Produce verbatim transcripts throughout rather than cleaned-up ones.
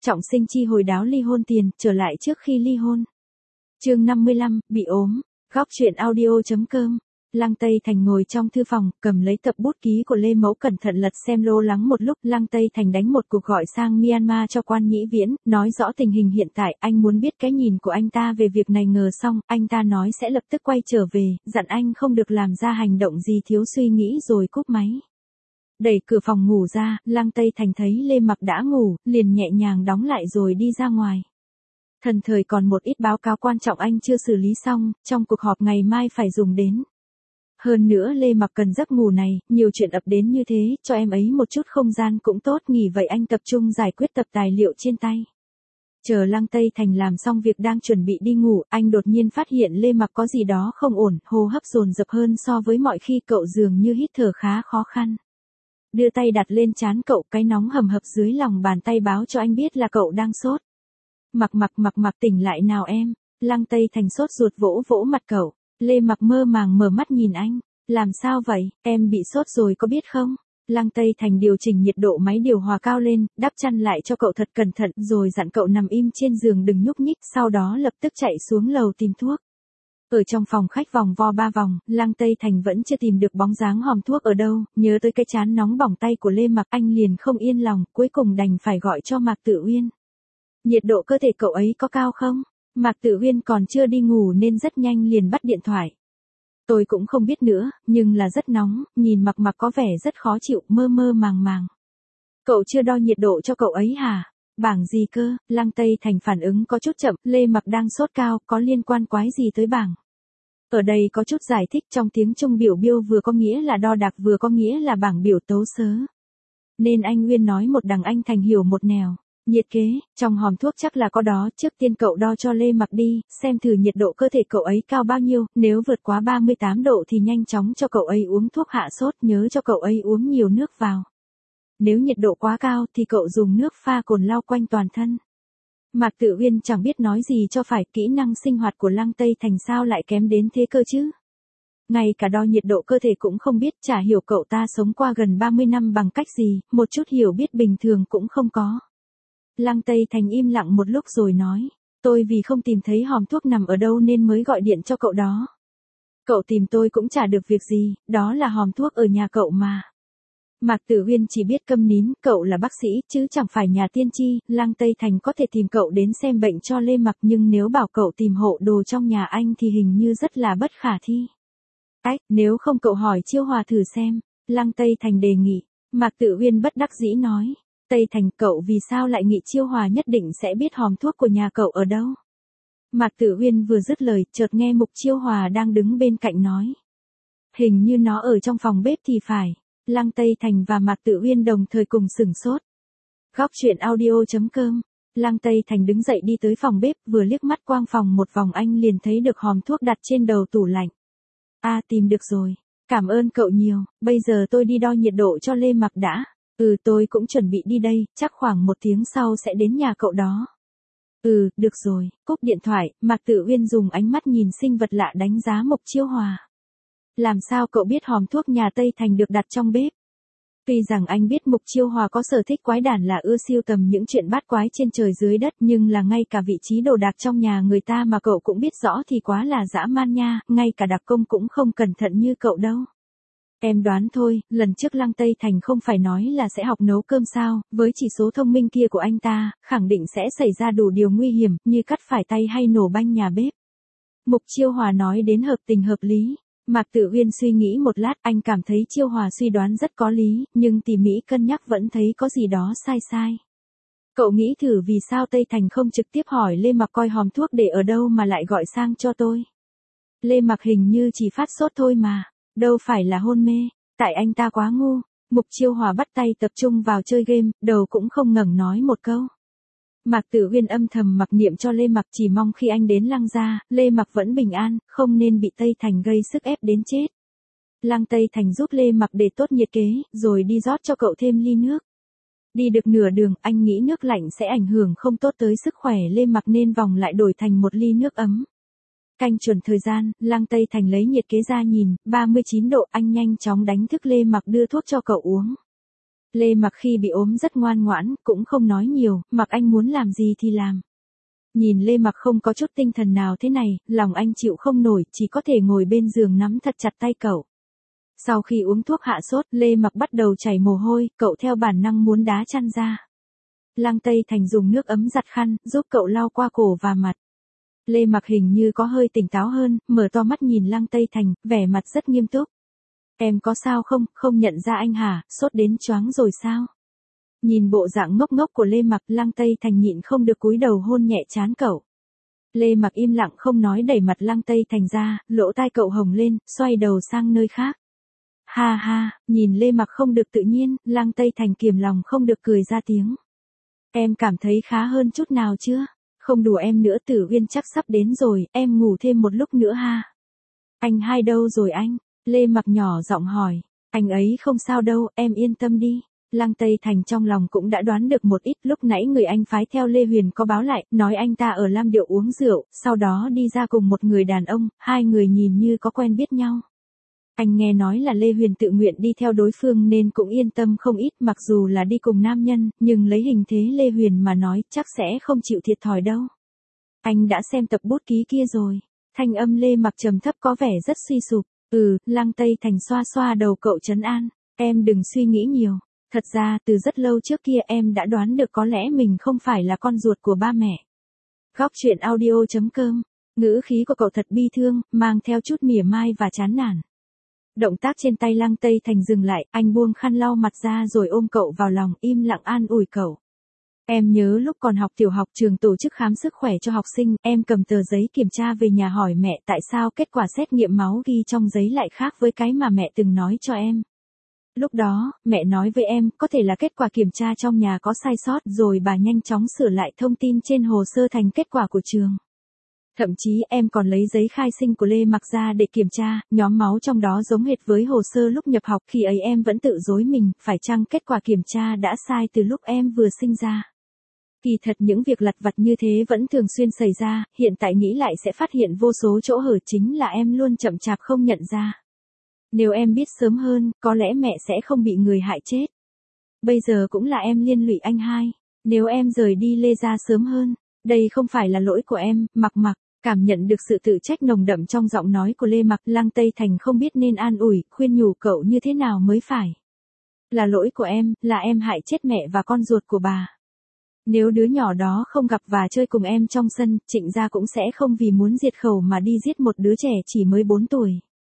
trọng sinh chi hồi đáo ly hôn tiền, trở lại trước khi ly hôn. Chương năm mươi lăm, bị ốm. Góc truyện audio.com. Lăng Tây Thành ngồi trong thư phòng, cầm lấy tập bút ký của Lê Mẫu cẩn thận lật xem lô lắng một lúc. Lăng Tây Thành đánh một cuộc gọi sang Myanmar cho Quan Nhĩ Viễn, nói rõ tình hình hiện tại. Anh muốn biết cái nhìn của anh ta về việc này. Ngờ xong, anh ta nói sẽ lập tức quay trở về, dặn anh không được làm ra hành động gì thiếu suy nghĩ, rồi cúp máy. Đẩy cửa phòng ngủ ra, Lăng Tây Thành thấy Lê Mặc đã ngủ, liền nhẹ nhàng đóng lại rồi đi ra ngoài. Thần thời còn một ít báo cáo quan trọng anh chưa xử lý xong, trong cuộc họp ngày mai phải dùng đến. Hơn nữa Lê Mặc cần giấc ngủ này, nhiều chuyện ập đến như thế, cho em ấy một chút không gian cũng tốt. Nghỉ vậy anh tập trung giải quyết tập tài liệu trên tay. Chờ Lăng Tây Thành làm xong việc đang chuẩn bị đi ngủ, anh đột nhiên phát hiện Lê Mặc có gì đó không ổn, hô hấp dồn dập hơn so với mọi khi, cậu dường như hít thở khá khó khăn. Đưa tay đặt lên trán cậu, cái nóng hầm hập dưới lòng bàn tay báo cho anh biết là cậu đang sốt. Mặc mặc mặc mặc tỉnh lại nào em. Lăng Tây Thành sốt ruột vỗ vỗ mặt cậu. Lê Mặc mơ màng mở mắt nhìn anh. Làm sao vậy, em bị sốt rồi có biết không? Lăng Tây Thành điều chỉnh nhiệt độ máy điều hòa cao lên, đắp chăn lại cho cậu thật cẩn thận, rồi dặn cậu nằm im trên giường đừng nhúc nhích, sau đó lập tức chạy xuống lầu tìm thuốc. Ở trong phòng khách vòng vo ba vòng, Lăng Tây Thành vẫn chưa tìm được bóng dáng hòm thuốc ở đâu, nhớ tới cái trán nóng bỏng tay của Lê Mặc, anh liền không yên lòng, cuối cùng đành phải gọi cho Mạc Tự Uyên. Nhiệt độ cơ thể cậu ấy có cao không? Mạc Tự Uyên còn chưa đi ngủ nên rất nhanh liền bắt điện thoại. Tôi cũng không biết nữa, nhưng là rất nóng, nhìn Mặc Mặc có vẻ rất khó chịu, mơ mơ màng màng. Cậu chưa đo nhiệt độ cho cậu ấy hả? Bảng gì cơ? Lăng Tây Thành phản ứng có chút chậm, Lê Mặc đang sốt cao, có liên quan quái gì tới bảng? Ở đây có chút giải thích, trong tiếng Trung biểu biêu vừa có nghĩa là đo đạc vừa có nghĩa là bảng biểu tấu sớ. Nên anh Nguyên nói một đằng, anh Thành hiểu một nẻo. Nhiệt kế, trong hòm thuốc chắc là có đó, trước tiên cậu đo cho Lê Mặc đi, xem thử nhiệt độ cơ thể cậu ấy cao bao nhiêu, nếu vượt quá ba mươi tám độ thì nhanh chóng cho cậu ấy uống thuốc hạ sốt, nhớ cho cậu ấy uống nhiều nước vào. Nếu nhiệt độ quá cao thì cậu dùng nước pha cồn lau quanh toàn thân. Mạc Tự Uyên chẳng biết nói gì cho phải, kỹ năng sinh hoạt của Lăng Tây Thành sao lại kém đến thế cơ chứ? Ngay cả đo nhiệt độ cơ thể cũng không biết, chả hiểu cậu ta sống qua gần ba mươi năm bằng cách gì, một chút hiểu biết bình thường cũng không có. Lăng Tây Thành im lặng một lúc rồi nói, tôi vì không tìm thấy hòm thuốc nằm ở đâu nên mới gọi điện cho cậu đó. Cậu tìm tôi cũng chả được việc gì, đó là hòm thuốc ở nhà cậu mà. Mạc Tử Uyên chỉ biết câm nín, cậu là bác sĩ, chứ chẳng phải nhà tiên tri. Lăng Tây Thành có thể tìm cậu đến xem bệnh cho Lê Mặc, nhưng nếu bảo cậu tìm hộ đồ trong nhà anh thì hình như rất là bất khả thi. Ách, nếu không cậu hỏi Chiêu Hòa thử xem. Lăng Tây Thành đề nghị. Mạc Tử Uyên bất đắc dĩ nói. Tây Thành, cậu vì sao lại nghĩ Chiêu Hòa nhất định sẽ biết hòm thuốc của nhà cậu ở đâu? Mạc Tử Uyên vừa dứt lời, chợt nghe Mục Chiêu Hòa đang đứng bên cạnh nói. Hình như nó ở trong phòng bếp thì phải. Lăng Tây Thành và Mạc Tự Uyên đồng thời cùng sửng sốt. Góc truyện audio.com. Lăng Tây Thành đứng dậy đi tới phòng bếp, vừa liếc mắt quang phòng một vòng anh liền thấy được hòm thuốc đặt trên đầu tủ lạnh. À, tìm được rồi. Cảm ơn cậu nhiều, bây giờ tôi đi đo nhiệt độ cho Lê Mặc đã. Ừ, tôi cũng chuẩn bị đi đây, chắc khoảng một tiếng sau sẽ đến nhà cậu đó. Ừ, được rồi. Cúp điện thoại, Mạc Tự Uyên dùng ánh mắt nhìn sinh vật lạ đánh giá Mục Chiêu Hòa. Làm sao cậu biết hòm thuốc nhà Tây Thành được đặt trong bếp? Tuy rằng anh biết Mục Chiêu Hòa có sở thích quái đản là ưa sưu tầm những chuyện bát quái trên trời dưới đất, nhưng là ngay cả vị trí đồ đạc trong nhà người ta mà cậu cũng biết rõ thì quá là dã man nha, ngay cả đặc công cũng không cẩn thận như cậu đâu. Em đoán thôi, lần trước Lăng Tây Thành không phải nói là sẽ học nấu cơm sao, với chỉ số thông minh kia của anh ta, khẳng định sẽ xảy ra đủ điều nguy hiểm, như cắt phải tay hay nổ banh nhà bếp. Mục Chiêu Hòa nói đến hợp tình hợp lý. Mạc Tử Uyên suy nghĩ một lát, anh cảm thấy Chiêu Hòa suy đoán rất có lý, nhưng tỉ mỉ cân nhắc vẫn thấy có gì đó sai sai. Cậu nghĩ thử vì sao Tây Thành không trực tiếp hỏi Lê Mặc coi hòm thuốc để ở đâu mà lại gọi sang cho tôi. Lê Mặc hình như chỉ phát sốt thôi mà, đâu phải là hôn mê, tại anh ta quá ngu. Mục Chiêu Hòa bắt tay tập trung vào chơi game, đầu cũng không ngẩng nói một câu. Mạc Tử Uyên âm thầm mặc niệm cho Lê Mặc, chỉ mong khi anh đến Lăng gia, Lê Mặc vẫn bình an, không nên bị Tây Thành gây sức ép đến chết. Lăng Tây Thành giúp Lê Mặc để tốt nhiệt kế, rồi đi rót cho cậu thêm ly nước. Đi được nửa đường, anh nghĩ nước lạnh sẽ ảnh hưởng không tốt tới sức khỏe Lê Mặc nên vòng lại đổi thành một ly nước ấm. Canh chuẩn thời gian, Lăng Tây Thành lấy nhiệt kế ra nhìn, ba mươi chín độ, anh nhanh chóng đánh thức Lê Mặc đưa thuốc cho cậu uống. Lê Mặc khi bị ốm rất ngoan ngoãn, cũng không nói nhiều, mặc anh muốn làm gì thì làm. Nhìn Lê Mặc không có chút tinh thần nào thế này, lòng anh chịu không nổi, chỉ có thể ngồi bên giường nắm thật chặt tay cậu. Sau khi uống thuốc hạ sốt, Lê Mặc bắt đầu chảy mồ hôi, cậu theo bản năng muốn đá chăn ra. Lăng Tây Thành dùng nước ấm giặt khăn, giúp cậu lau qua cổ và mặt. Lê Mặc hình như có hơi tỉnh táo hơn, mở to mắt nhìn Lăng Tây Thành, vẻ mặt rất nghiêm túc. Em có sao không, không nhận ra anh hả, sốt đến choáng rồi sao? Nhìn bộ dạng ngốc ngốc của Lê Mặc, Lăng Tây Thành nhịn không được cúi đầu hôn nhẹ trán cậu. Lê Mặc im lặng không nói, đẩy mặt Lăng Tây Thành ra, lỗ tai cậu hồng lên, xoay đầu sang nơi khác. Ha ha, nhìn Lê Mặc không được tự nhiên, Lăng Tây Thành kiềm lòng không được cười ra tiếng. Em cảm thấy khá hơn chút nào chưa? Không đùa em nữa, Tử Uyên chắc sắp đến rồi, em ngủ thêm một lúc nữa ha. Anh hai đâu rồi anh? Lê Mặc nhỏ giọng hỏi. Anh ấy không sao đâu, em yên tâm đi. Lăng Tây Thành trong lòng cũng đã đoán được một ít, lúc nãy người anh phái theo Lê Huyền có báo lại, nói anh ta ở Lam Điệu uống rượu, sau đó đi ra cùng một người đàn ông, hai người nhìn như có quen biết nhau. Anh nghe nói là Lê Huyền tự nguyện đi theo đối phương nên cũng yên tâm không ít, mặc dù là đi cùng nam nhân, nhưng lấy hình thế Lê Huyền mà nói chắc sẽ không chịu thiệt thòi đâu. Anh đã xem tập bút ký kia rồi. Thanh âm Lê Mặc trầm thấp có vẻ rất suy sụp. Ừ, Lăng Tây Thành xoa xoa đầu cậu trấn an. Em đừng suy nghĩ nhiều. Thật ra từ rất lâu trước kia em đã đoán được có lẽ mình không phải là con ruột của ba mẹ. Góc truyện audio chấm com. Ngữ khí của cậu thật bi thương, mang theo chút mỉa mai và chán nản. Động tác trên tay Lăng Tây Thành dừng lại, anh buông khăn lau mặt ra rồi ôm cậu vào lòng, im lặng an ủi cậu. Em nhớ lúc còn học tiểu học, trường tổ chức khám sức khỏe cho học sinh, em cầm tờ giấy kiểm tra về nhà hỏi mẹ tại sao kết quả xét nghiệm máu ghi trong giấy lại khác với cái mà mẹ từng nói cho em. Lúc đó, mẹ nói với em, có thể là kết quả kiểm tra trong nhà có sai sót, rồi bà nhanh chóng sửa lại thông tin trên hồ sơ thành kết quả của trường. Thậm chí em còn lấy giấy khai sinh của Lê Mặc ra để kiểm tra, nhóm máu trong đó giống hệt với hồ sơ lúc nhập học, khi ấy em vẫn tự dối mình, phải chăng kết quả kiểm tra đã sai từ lúc em vừa sinh ra. Kỳ thật những việc lặt vặt như thế vẫn thường xuyên xảy ra, hiện tại nghĩ lại sẽ phát hiện vô số chỗ hở, chính là em luôn chậm chạp không nhận ra. Nếu em biết sớm hơn, có lẽ mẹ sẽ không bị người hại chết. Bây giờ cũng là em liên lụy anh hai. Nếu em rời đi Lê gia sớm hơn, đây không phải là lỗi của em. Mặc Mặc cảm nhận được sự tự trách nồng đậm trong giọng nói của Lê Mặc, Lăng Tây Thành không biết nên an ủi, khuyên nhủ cậu như thế nào mới phải. Là lỗi của em, là em hại chết mẹ và con ruột của bà. Nếu đứa nhỏ đó không gặp và chơi cùng em trong sân, Trịnh gia cũng sẽ không vì muốn diệt khẩu mà đi giết một đứa trẻ chỉ mới bốn tuổi.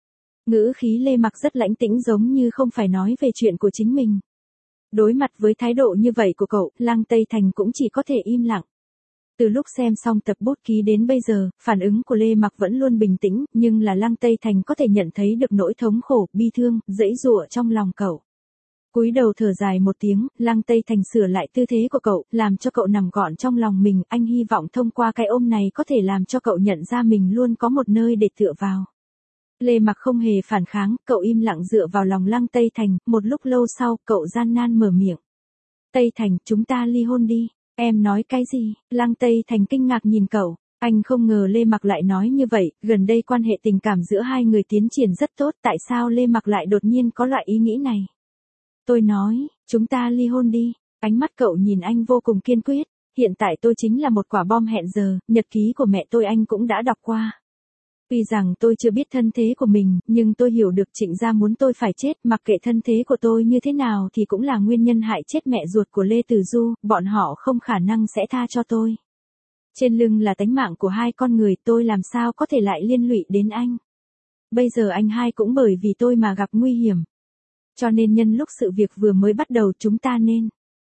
Ngữ khí Lê Mặc rất lãnh tĩnh, giống như không phải nói về chuyện của chính mình. Đối mặt với thái độ như vậy của cậu, Lăng Tây Thành cũng chỉ có thể im lặng. Từ lúc xem xong tập bút ký đến bây giờ, phản ứng của Lê Mặc vẫn luôn bình tĩnh, nhưng là Lăng Tây Thành có thể nhận thấy được nỗi thống khổ, bi thương, dẫy dụa trong lòng cậu. Cúi đầu thở dài một tiếng, Lăng Tây Thành sửa lại tư thế của cậu, làm cho cậu nằm gọn trong lòng mình, anh hy vọng thông qua cái ôm này có thể làm cho cậu nhận ra mình luôn có một nơi để tựa vào. Lê Mặc không hề phản kháng, cậu im lặng dựa vào lòng Lăng Tây Thành, một lúc lâu sau, cậu gian nan mở miệng. Tây Thành, chúng ta ly hôn đi. Em nói cái gì? Lăng Tây Thành kinh ngạc nhìn cậu. Anh không ngờ Lê Mặc lại nói như vậy, gần đây quan hệ tình cảm giữa hai người tiến triển rất tốt, tại sao Lê Mặc lại đột nhiên có loại ý nghĩ này? Tôi nói, chúng ta ly hôn đi. Ánh mắt cậu nhìn anh vô cùng kiên quyết. Hiện tại tôi chính là một quả bom hẹn giờ, nhật ký của mẹ tôi anh cũng đã đọc qua. Tuy rằng tôi chưa biết thân thế của mình, nhưng tôi hiểu được Trịnh gia muốn tôi phải chết, mặc kệ thân thế của tôi như thế nào thì cũng là nguyên nhân hại chết mẹ ruột của Lê Tử Du, bọn họ không khả năng sẽ tha cho tôi. Trên lưng là tánh mạng của hai con người, tôi làm sao có thể lại liên lụy đến anh. Bây giờ anh hai cũng bởi vì tôi mà gặp nguy hiểm. Cho nên nhân lúc sự việc vừa mới bắt đầu chúng ta nên.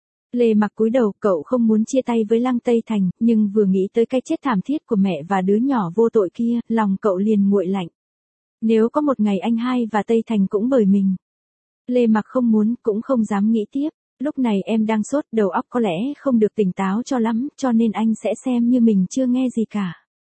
Lê Mặc cúi đầu, cậu không muốn chia tay với Lăng Tây Thành, nhưng vừa nghĩ tới cái chết thảm thiết của mẹ và đứa nhỏ vô tội kia, lòng cậu liền nguội lạnh. Nếu có một ngày anh hai và Tây Thành cũng bởi mình. Lê Mặc không muốn, cũng không dám nghĩ tiếp. Lúc này em đang sốt, đầu óc có lẽ không được tỉnh táo cho lắm, cho nên anh sẽ xem như mình chưa nghe gì cả.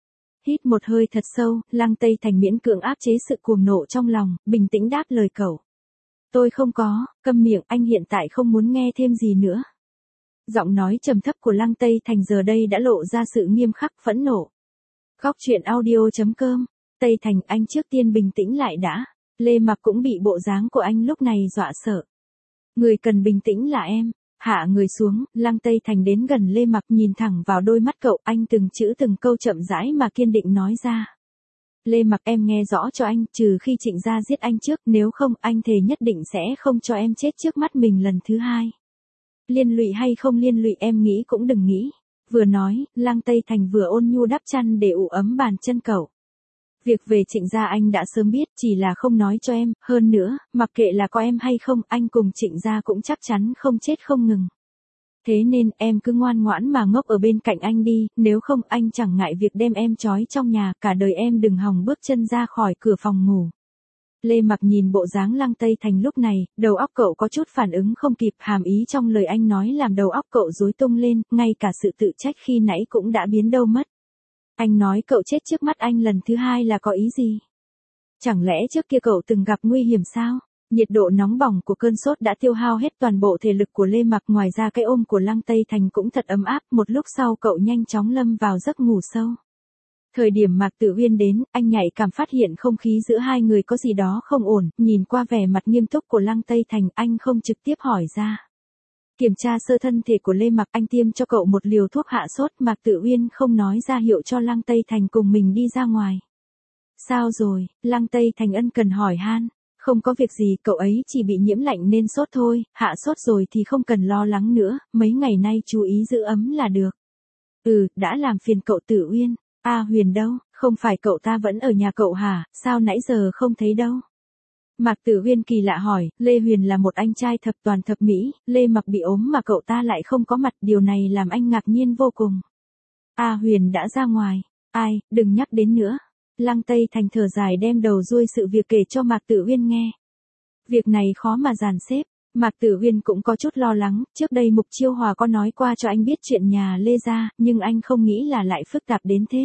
Hít một hơi thật sâu, Lăng Tây Thành miễn cưỡng áp chế sự cuồng nộ trong lòng, bình tĩnh đáp lời cậu. Tôi không có, câm miệng, anh hiện tại không muốn nghe thêm gì nữa. Giọng nói trầm thấp của Lăng Tây Thành giờ đây đã lộ ra sự nghiêm khắc, phẫn nộ. Góc truyện audio chấm com. Tây Thành, anh trước tiên bình tĩnh lại đã. Lê Mặc cũng bị bộ dáng của anh lúc này dọa sợ. Người cần bình tĩnh là em. Hạ người xuống, Lăng Tây Thành đến gần Lê Mặc nhìn thẳng vào đôi mắt cậu, anh từng chữ từng câu chậm rãi mà kiên định nói ra. Lê Mặc, em nghe rõ cho anh, trừ khi Trịnh gia giết anh trước, nếu không anh thề nhất định sẽ không cho em chết trước mắt mình lần thứ hai. Liên lụy hay không liên lụy em nghĩ cũng đừng nghĩ. Vừa nói, Lăng Tây Thành vừa ôn nhu đắp chăn để ủ ấm bàn chân cậu. Việc về Trịnh gia anh đã sớm biết, chỉ là không nói cho em, hơn nữa, mặc kệ là có em hay không, anh cùng Trịnh gia cũng chắc chắn không chết không ngừng. Thế nên, em cứ ngoan ngoãn mà ngốc ở bên cạnh anh đi, nếu không anh chẳng ngại việc đem em trói trong nhà, cả đời em đừng hòng bước chân ra khỏi cửa phòng ngủ. Lê Mặc nhìn bộ dáng Lăng Tây Thành lúc này, đầu óc cậu có chút phản ứng không kịp, hàm ý trong lời anh nói làm đầu óc cậu rối tung lên, ngay cả sự tự trách khi nãy cũng đã biến đâu mất. Anh nói cậu chết trước mắt anh lần thứ hai là có ý gì? Chẳng lẽ trước kia cậu từng gặp nguy hiểm sao? Nhiệt độ nóng bỏng của cơn sốt đã tiêu hao hết toàn bộ thể lực của Lê Mặc, ngoài ra cái ôm của Lăng Tây Thành cũng thật ấm áp, một lúc sau cậu nhanh chóng lâm vào giấc ngủ sâu. Thời điểm Mạc Tử Uyên đến, anh nhạy cảm phát hiện không khí giữa hai người có gì đó không ổn, nhìn qua vẻ mặt nghiêm túc của Lăng Tây Thành, anh không trực tiếp hỏi ra. Kiểm tra sơ thân thể của Lê Mặc, anh tiêm cho cậu một liều thuốc hạ sốt, Mạc Tử Uyên không nói ra hiệu cho Lăng Tây Thành cùng mình đi ra ngoài. Sao rồi? Lăng Tây Thành ân cần hỏi han. Không có việc gì, cậu ấy chỉ bị nhiễm lạnh nên sốt thôi, hạ sốt rồi thì không cần lo lắng nữa, mấy ngày nay chú ý giữ ấm là được. Ừ, đã làm phiền cậu Tử Uyên. A Huyền đâu, không phải cậu ta vẫn ở nhà cậu hả, sao nãy giờ không thấy đâu? Mạc Tử Uyên kỳ lạ hỏi, Lê Huyền là một anh trai thập toàn thập mỹ, Lê Mặc bị ốm mà cậu ta lại không có mặt, điều này làm anh ngạc nhiên vô cùng. A Huyền đã ra ngoài, ai, đừng nhắc đến nữa. Lăng Tây Thành thở dài đem đầu xuôi sự việc kể cho Mạc Tử Uyên nghe. Việc này khó mà dàn xếp, Mạc Tử Uyên cũng có chút lo lắng, trước đây Mục Chiêu Hòa có nói qua cho anh biết chuyện nhà Lê gia, nhưng anh không nghĩ là lại phức tạp đến thế.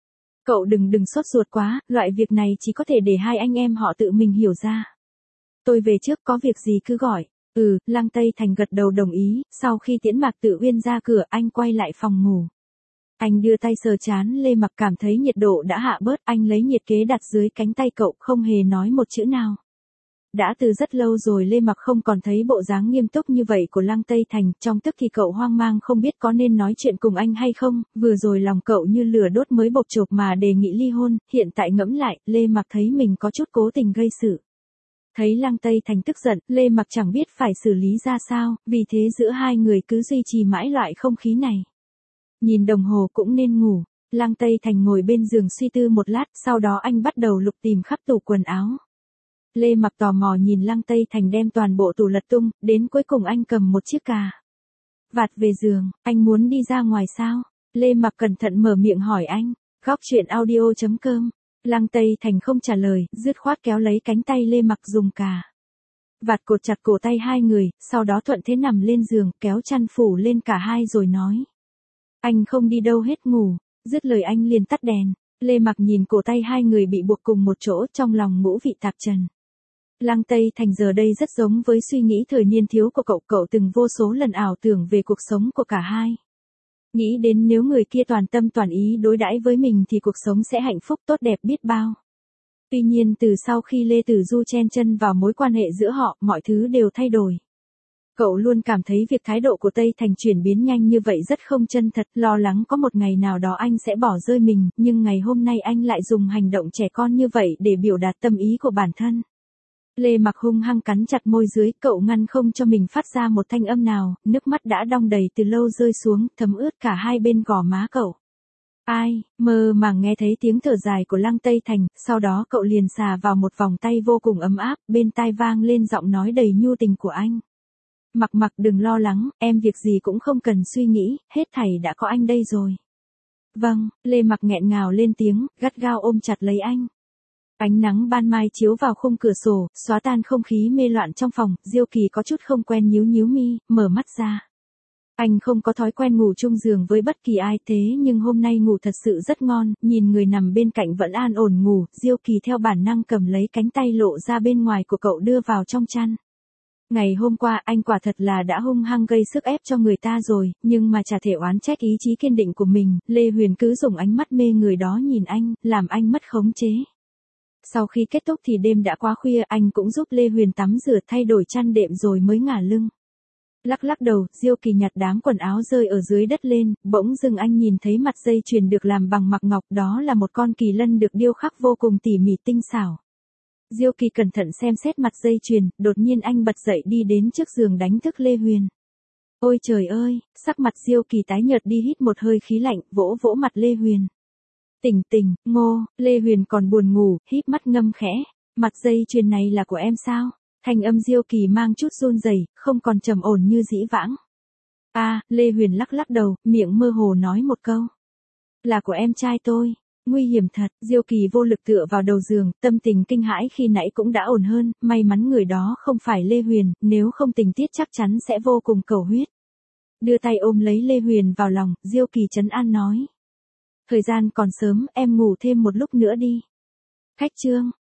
Cậu đừng đừng sốt ruột quá, loại việc này chỉ có thể để hai anh em họ tự mình hiểu ra. Tôi về trước, có việc gì cứ gọi. Ừ, Lăng Tây Thành gật đầu đồng ý, sau khi tiễn Mạc Tử Uyên ra cửa anh quay lại phòng ngủ. Anh đưa tay sờ chán Lê Mặc, cảm thấy nhiệt độ đã hạ bớt, anh lấy nhiệt kế đặt dưới cánh tay cậu, không hề nói một chữ nào. Đã từ rất lâu rồi Lê Mặc không còn thấy bộ dáng nghiêm túc như vậy của Lăng Tây Thành, trong tức thì cậu hoang mang không biết có nên nói chuyện cùng anh hay không, vừa rồi lòng cậu như lửa đốt mới bộc chộp mà đề nghị ly hôn, hiện tại ngẫm lại, Lê Mặc thấy mình có chút cố tình gây sự. Thấy Lăng Tây Thành tức giận, Lê Mặc chẳng biết phải xử lý ra sao, vì thế giữa hai người cứ duy trì mãi loại không khí này. Nhìn đồng hồ cũng nên ngủ, Lăng Tây Thành ngồi bên giường suy tư một lát, sau đó anh bắt đầu lục tìm khắp tủ quần áo. Lê Mặc tò mò nhìn Lăng Tây Thành đem toàn bộ tủ lật tung, đến cuối cùng anh cầm một chiếc cà vạt về giường, anh muốn đi ra ngoài sao? Lê Mặc cẩn thận mở miệng hỏi anh, góc chuyện audio chấm com. Lăng Tây Thành không trả lời, dứt khoát kéo lấy cánh tay Lê Mặc dùng cà vạt cột chặt cổ tay hai người, sau đó thuận thế nằm lên giường, kéo chăn phủ lên cả hai rồi nói. Anh không đi đâu hết, ngủ. Dứt lời anh liền tắt đèn. Lê Mặc nhìn cổ tay hai người bị buộc cùng một chỗ, trong lòng ngũ vị tạp trần. Lăng Tây Thành giờ đây rất giống với suy nghĩ thời niên thiếu của cậu, cậu từng vô số lần ảo tưởng về cuộc sống của cả hai. Nghĩ đến nếu người kia toàn tâm toàn ý đối đãi với mình thì cuộc sống sẽ hạnh phúc tốt đẹp biết bao. Tuy nhiên từ sau khi Lê Tử Du chen chân vào mối quan hệ giữa họ, mọi thứ đều thay đổi. Cậu luôn cảm thấy việc thái độ của Tây Thành chuyển biến nhanh như vậy rất không chân thật, lo lắng có một ngày nào đó anh sẽ bỏ rơi mình, nhưng ngày hôm nay anh lại dùng hành động trẻ con như vậy để biểu đạt tâm ý của bản thân. Lê Mặc hung hăng cắn chặt môi dưới, cậu ngăn không cho mình phát ra một thanh âm nào, nước mắt đã đong đầy từ lâu rơi xuống, thấm ướt cả hai bên gò má cậu. Ai, mơ màng nghe thấy tiếng thở dài của Lăng Tây Thành, sau đó cậu liền xà vào một vòng tay vô cùng ấm áp, bên tai vang lên giọng nói đầy nhu tình của anh. Mặc Mặc đừng lo lắng, em việc gì cũng không cần suy nghĩ, hết thảy đã có anh đây rồi. Vâng, Lê Mặc nghẹn ngào lên tiếng, gắt gao ôm chặt lấy anh. Ánh nắng ban mai chiếu vào khung cửa sổ, xóa tan không khí mê loạn trong phòng, Diêu Kỳ có chút không quen nhíu nhíu mi, mở mắt ra. Anh không có thói quen ngủ chung giường với bất kỳ ai thế nhưng hôm nay ngủ thật sự rất ngon, nhìn người nằm bên cạnh vẫn an ổn ngủ, Diêu Kỳ theo bản năng cầm lấy cánh tay lộ ra bên ngoài của cậu đưa vào trong chăn. Ngày hôm qua anh quả thật là đã hung hăng gây sức ép cho người ta rồi, nhưng mà chả thể oán trách ý chí kiên định của mình, Lê Huyền cứ dùng ánh mắt mê người đó nhìn anh, làm anh mất khống chế. Sau khi kết thúc thì đêm đã quá khuya, anh cũng giúp Lê Huyền tắm rửa thay đổi chăn đệm rồi mới ngả lưng. Lắc lắc đầu, Diêu Kỳ nhặt đám quần áo rơi ở dưới đất lên, bỗng dưng anh nhìn thấy mặt dây chuyền được làm bằng mặc ngọc, đó là một con kỳ lân được điêu khắc vô cùng tỉ mỉ tinh xảo. Diêu Kỳ cẩn thận xem xét mặt dây chuyền, đột nhiên anh bật dậy đi đến trước giường đánh thức Lê Huyền. Ôi trời ơi, sắc mặt Diêu Kỳ tái nhợt đi, hít một hơi khí lạnh, vỗ vỗ mặt Lê Huyền. Tỉnh tỉnh, Ngô, Lê Huyền còn buồn ngủ, híp mắt ngâm khẽ, mặt dây chuyền này là của em sao? Thanh âm Diêu Kỳ mang chút run rẩy, không còn trầm ổn như dĩ vãng. A, à, Lê Huyền lắc lắc đầu, miệng mơ hồ nói một câu. Là của em trai tôi. Nguy hiểm thật, Diêu Kỳ vô lực tựa vào đầu giường, tâm tình kinh hãi khi nãy cũng đã ổn hơn, may mắn người đó không phải Lê Huyền, nếu không tình tiết chắc chắn sẽ vô cùng cầu huyết. Đưa tay ôm lấy Lê Huyền vào lòng, Diêu Kỳ trấn an nói. Thời gian còn sớm, em ngủ thêm một lúc nữa đi. Khách trương,